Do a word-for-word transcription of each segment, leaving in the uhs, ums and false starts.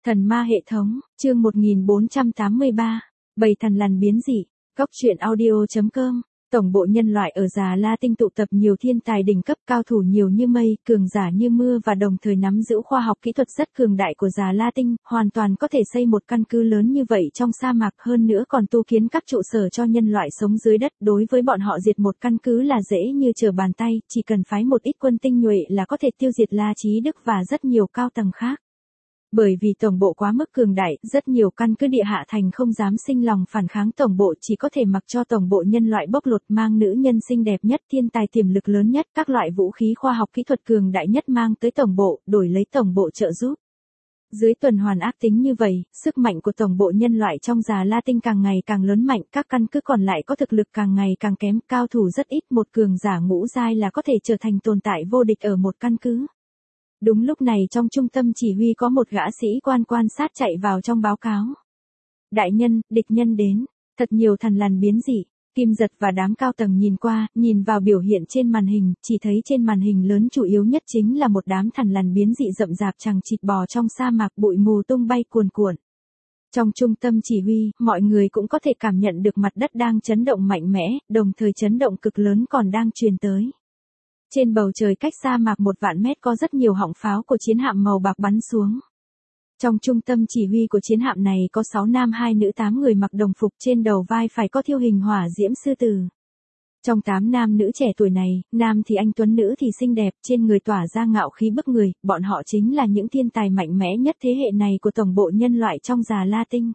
Thần ma hệ thống, chương một nghìn bốn trăm tám mươi ba, bầy thần lằn biến dị, góc truyện audio chấm com. Tổng bộ nhân loại ở Già La Tinh tụ tập nhiều thiên tài đỉnh cấp, cao thủ nhiều như mây, cường giả như mưa và đồng thời nắm giữ khoa học kỹ thuật rất cường đại của Già La Tinh, hoàn toàn có thể xây một căn cứ lớn như vậy trong sa mạc, hơn nữa còn tu kiến các trụ sở cho nhân loại sống dưới đất. Đối với bọn họ diệt một căn cứ là dễ như trở bàn tay, chỉ cần phái một ít quân tinh nhuệ là có thể tiêu diệt La Chí Đức và rất nhiều cao tầng khác. Bởi vì tổng bộ quá mức cường đại, rất nhiều căn cứ địa hạ thành không dám sinh lòng phản kháng tổng bộ, chỉ có thể mặc cho tổng bộ nhân loại bóc lột, mang nữ nhân xinh đẹp nhất, thiên tài tiềm lực lớn nhất, các loại vũ khí khoa học kỹ thuật cường đại nhất mang tới tổng bộ, đổi lấy tổng bộ trợ giúp. Dưới tuần hoàn ác tính như vậy, sức mạnh của tổng bộ nhân loại trong Già La Tinh càng ngày càng lớn mạnh, các căn cứ còn lại có thực lực càng ngày càng kém, cao thủ rất ít, một cường giả ngũ giai là có thể trở thành tồn tại vô địch ở một căn cứ. Đúng lúc này trong trung tâm chỉ huy có một gã sĩ quan quan sát chạy vào trong báo cáo. Đại nhân, địch nhân đến, thật nhiều thần lằn biến dị. Kim Giật và đám cao tầng nhìn qua, nhìn vào biểu hiện trên màn hình, chỉ thấy trên màn hình lớn chủ yếu nhất chính là một đám thần lằn biến dị rậm rạp chằng chịt bò trong sa mạc, bụi mù tung bay cuồn cuộn. Trong trung tâm chỉ huy, mọi người cũng có thể cảm nhận được mặt đất đang chấn động mạnh mẽ, đồng thời chấn động cực lớn còn đang truyền tới. Trên bầu trời cách sa mạc một vạn mét có rất nhiều họng pháo của chiến hạm màu bạc bắn xuống. Trong trung tâm chỉ huy của chiến hạm này có sáu nam hai nữ tám người mặc đồng phục, trên đầu vai phải có thiêu hình hỏa diễm sư tử. Trong tám nam nữ trẻ tuổi này, nam thì anh tuấn, nữ thì xinh đẹp, trên người tỏa ra ngạo khí bức người, bọn họ chính là những thiên tài mạnh mẽ nhất thế hệ này của tổng bộ nhân loại trong Già La Tinh.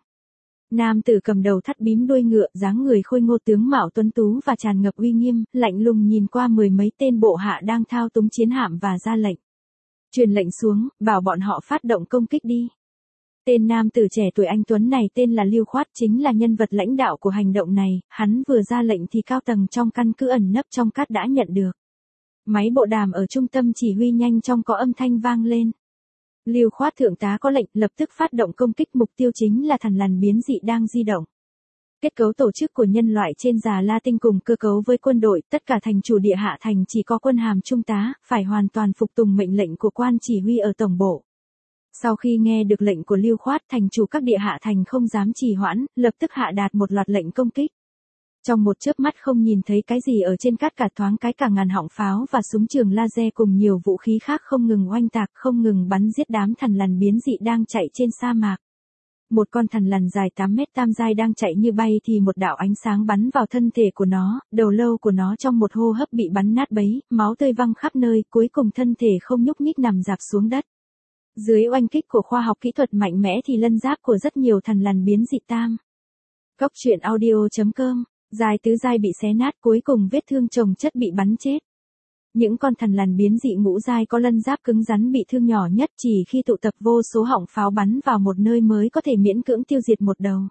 Nam tử cầm đầu thắt bím đuôi ngựa, dáng người khôi ngô, tướng mạo tuấn tú và tràn ngập uy nghiêm, lạnh lùng nhìn qua mười mấy tên bộ hạ đang thao túng chiến hạm và ra lệnh. Truyền lệnh xuống, bảo bọn họ phát động công kích đi. Tên nam tử trẻ tuổi anh tuấn này tên là Lưu Khoát, chính là nhân vật lãnh đạo của hành động này, hắn vừa ra lệnh thì cao tầng trong căn cứ ẩn nấp trong cát đã nhận được. Máy bộ đàm ở trung tâm chỉ huy nhanh chóng có âm thanh vang lên. Lưu Khoát thượng tá có lệnh, lập tức phát động công kích, mục tiêu chính là thần lằn biến dị đang di động. Kết cấu tổ chức của nhân loại trên Già La Tinh cùng cơ cấu với quân đội, tất cả thành chủ địa hạ thành chỉ có quân hàm trung tá, phải hoàn toàn phục tùng mệnh lệnh của quan chỉ huy ở tổng bộ. Sau khi nghe được lệnh của Lưu Khoát, thành chủ các địa hạ thành không dám trì hoãn, lập tức hạ đạt một loạt lệnh công kích. Trong một chớp mắt không nhìn thấy cái gì ở trên cát, cả thoáng cái cả ngàn họng pháo và súng trường laser cùng nhiều vũ khí khác không ngừng oanh tạc, không ngừng bắn giết đám thần lằn biến dị đang chạy trên sa mạc. Một con thần lằn dài tám mét tam giai đang chạy như bay thì một đạo ánh sáng bắn vào thân thể của nó, đầu lâu của nó trong một hô hấp bị bắn nát bấy, máu tươi văng khắp nơi, cuối cùng thân thể không nhúc nhích nằm rạp xuống đất. Dưới oanh kích của khoa học kỹ thuật mạnh mẽ thì lân giáp của rất nhiều thần lằn biến dị tam. Góc truyện audio chấm com. Dài tứ giai bị xé nát, cuối cùng vết thương chồng chất bị bắn chết. Những con thần lằn biến dị ngũ giai có lân giáp cứng rắn bị thương nhỏ nhất, chỉ khi tụ tập vô số họng pháo bắn vào một nơi mới có thể miễn cưỡng tiêu diệt một đầu.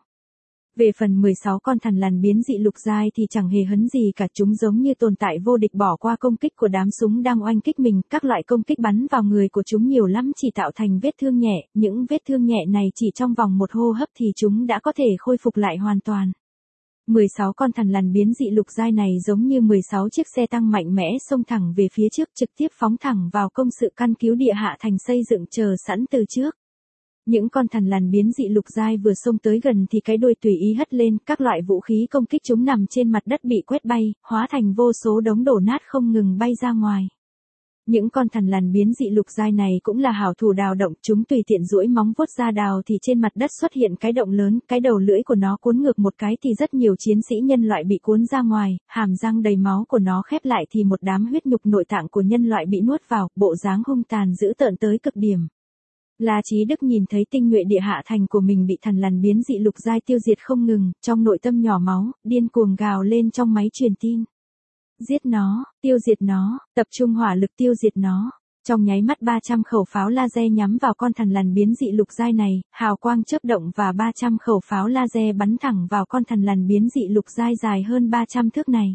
Về phần mười sáu con thần lằn biến dị lục giai thì chẳng hề hấn gì cả, chúng giống như tồn tại vô địch bỏ qua công kích của đám súng đang oanh kích mình, các loại công kích bắn vào người của chúng nhiều lắm chỉ tạo thành vết thương nhẹ, những vết thương nhẹ này chỉ trong vòng một hô hấp thì chúng đã có thể khôi phục lại hoàn toàn. mười sáu con thần lằn biến dị lục giai này giống như mười sáu chiếc xe tăng mạnh mẽ xông thẳng về phía trước, trực tiếp phóng thẳng vào công sự căn cứ địa hạ thành xây dựng chờ sẵn từ trước. Những con thần lằn biến dị lục giai vừa xông tới gần thì cái đuôi tùy ý hất lên, các loại vũ khí công kích chúng nằm trên mặt đất bị quét bay, hóa thành vô số đống đổ nát không ngừng bay ra ngoài. Những con thần lằn biến dị lục giai này cũng là hảo thủ đào động, chúng tùy tiện duỗi móng vuốt ra đào thì trên mặt đất xuất hiện cái động lớn, cái đầu lưỡi của nó cuốn ngược một cái thì rất nhiều chiến sĩ nhân loại bị cuốn ra ngoài, hàm răng đầy máu của nó khép lại thì một đám huyết nhục nội tạng của nhân loại bị nuốt vào, bộ dáng hung tàn dữ tợn tới cực điểm. La Chí Đức nhìn thấy tinh nhuệ địa hạ thành của mình bị thần lằn biến dị lục giai tiêu diệt không ngừng, trong nội tâm nhỏ máu, điên cuồng gào lên trong máy truyền tin. Giết nó, tiêu diệt nó, tập trung hỏa lực tiêu diệt nó. Trong nháy mắt ba trăm khẩu pháo laser nhắm vào con thần lằn biến dị lục giai này, hào quang chớp động và ba trăm khẩu pháo laser bắn thẳng vào con thần lằn biến dị lục giai dài hơn ba trăm thước này.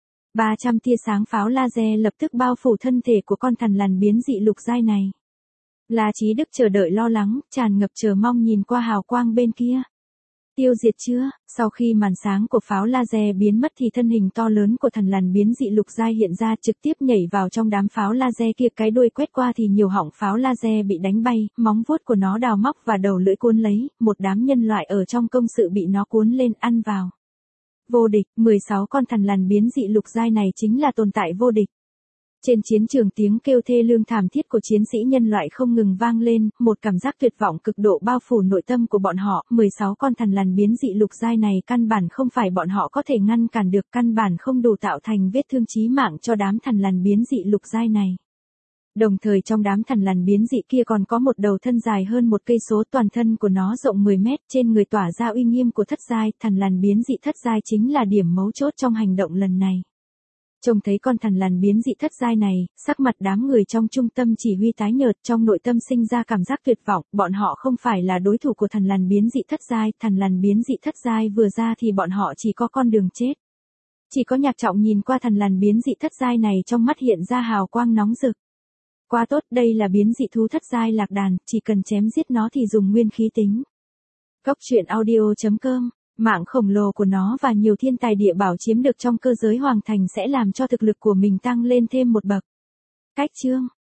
ba trăm tia sáng pháo laser lập tức bao phủ thân thể của con thần lằn biến dị lục giai này. La Chí Đức chờ đợi lo lắng, tràn ngập chờ mong nhìn qua hào quang bên kia. Tiêu diệt chưa? Sau khi màn sáng của pháo laser biến mất thì thân hình to lớn của thần lằn biến dị lục giai hiện ra, trực tiếp nhảy vào trong đám pháo laser kia, cái đuôi quét qua thì nhiều họng pháo laser bị đánh bay, móng vuốt của nó đào móc và đầu lưỡi cuốn lấy, một đám nhân loại ở trong công sự bị nó cuốn lên ăn vào. Vô địch, mười sáu con thần lằn biến dị lục giai này chính là tồn tại vô địch. Trên chiến trường tiếng kêu thê lương thảm thiết của chiến sĩ nhân loại không ngừng vang lên, một cảm giác tuyệt vọng cực độ bao phủ nội tâm của bọn họ, mười sáu con thần lằn biến dị lục giai này căn bản không phải bọn họ có thể ngăn cản được, căn bản không đủ tạo thành vết thương chí mạng cho đám thần lằn biến dị lục giai này. Đồng thời trong đám thần lằn biến dị kia còn có một đầu thân dài hơn một cây số, toàn thân của nó rộng mười mét, trên người tỏa ra uy nghiêm của thất giai, thần lằn biến dị thất giai chính là điểm mấu chốt trong hành động lần này. Trông thấy con thần lằn biến dị thất giai này, sắc mặt đám người trong trung tâm chỉ huy tái nhợt, trong nội tâm sinh ra cảm giác tuyệt vọng, bọn họ không phải là đối thủ của thần lằn biến dị thất giai, thần lằn biến dị thất giai vừa ra thì bọn họ chỉ có con đường chết. Chỉ có Nhạc Trọng nhìn qua thần lằn biến dị thất giai này, trong mắt hiện ra hào quang nóng rực. Quá tốt, đây là biến dị thú thất giai lạc đàn, chỉ cần chém giết nó thì dùng nguyên khí tính. Cốc truyện audio chấm com. Mạng khổng lồ của nó và nhiều thiên tài địa bảo chiếm được trong cơ giới hoàng thành sẽ làm cho thực lực của mình tăng lên thêm một bậc. Cách chương